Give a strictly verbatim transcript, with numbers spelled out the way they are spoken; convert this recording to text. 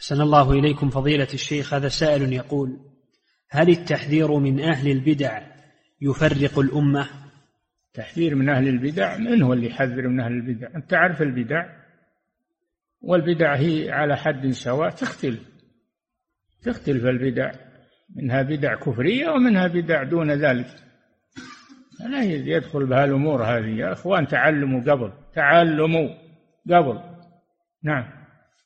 أحسن الله إليكم فضيلة الشيخ. هذا سائل يقول: هل التحذير من أهل البدع يفرق الأمة؟ تحذير من أهل البدع؟ من هو اللي يحذر من أهل البدع؟ أنت تعرف البدع، والبدع هي على حد سواء، تختلف تختلف البدع، منها بدع كفرية ومنها بدع دون ذلك. لا يدخل بها الأمور هذه. يا أخوان تعلموا قبل تعلموا قبل. نعم.